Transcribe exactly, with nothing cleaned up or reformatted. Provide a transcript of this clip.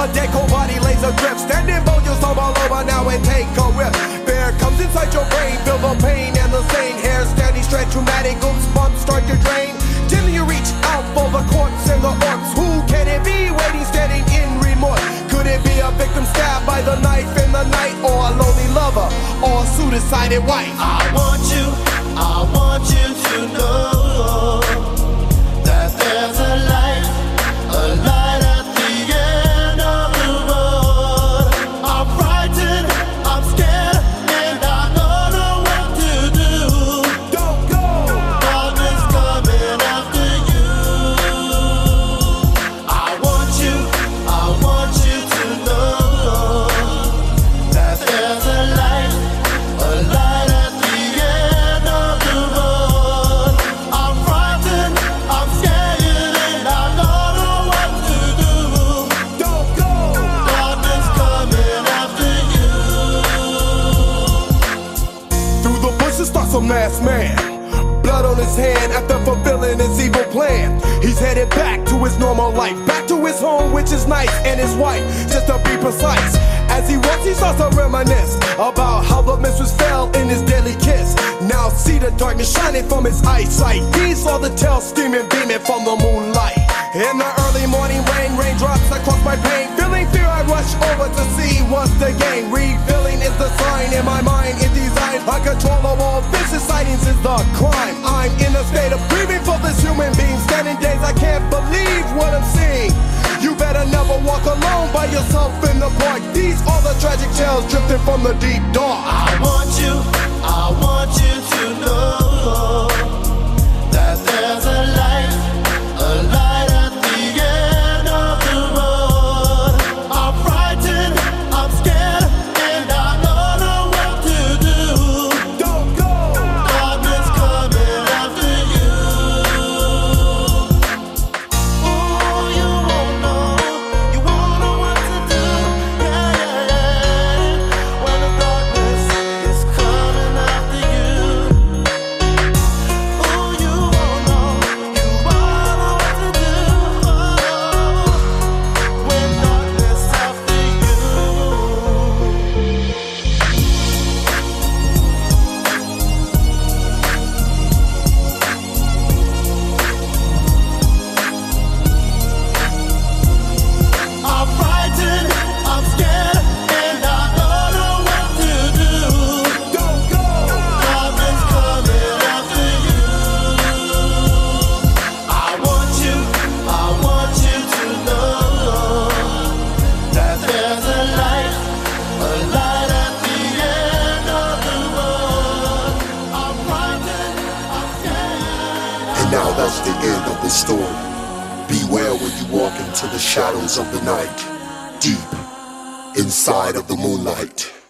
A dead cold body lays a drip. Standing bone, you'll stumble over now and take a rip. Fear comes inside your brain, feel the pain and the stain. Hair standing straight, traumatic goosebumps start to drain. Till you reach out for the corpse and the orcs. Who can it be waiting, standing in remorse? Could it be a victim stabbed by the knife in the night, or a lonely lover, or a suicided wife? I want you, I want you to know that there's a light, a light at the end of the road. I'm frightened, I'm scared, and I don't know what to do. Don't go! Darkness coming after you. I want you, I want you to know that there's a light, a light at the end of the road. I'm frightened, I'm scared, and I don't know what to do. Don't go! Darkness coming after you. Through the bushes starts a masked man, blood on his hand after fulfilling his evil plan. He's headed back to his normal life, back to his home, which is nice, and his wife, just to be precise. As he walks, he starts to reminisce about how the mistress fell in his deadly kiss. Now see the darkness shining from his eyesight. He saw the tail steaming, beaming from the moonlight. In the early morning rain, raindrops across my pain. Feeling fear, I rush over to see what's the game. Revealing is the sign in my mind, it designed uncontrollable vicious sightings is the crime. I'm in a state of grieving for this human being. Standing days, I can't believe what I'm seeing. You better never walk alone by yourself in the park. These are the tragic tales drifting from the deep dark. I want you, I want you to know that there's a light, a light at the end of the road. I'm frightened, I'm scared, and I don't know what to do. Don't go! Darkness coming after you. Ooh, you won't know, you won't know what to do. Yeah, yeah, yeah. When the darkness is coming after you. Ooh, you won't know, you won't know what to do. Oh, when darkness after you. I'm frightened, I'm scared, and I don't know what to do. Don't go! Darkness coming after you. I want you, I want you to know that there's a light, a light at the end of the road. I'm frightened, I'm scared. And now that's the end of the story. Beware when you walk into the shadows of the night, deep inside of the moonlight.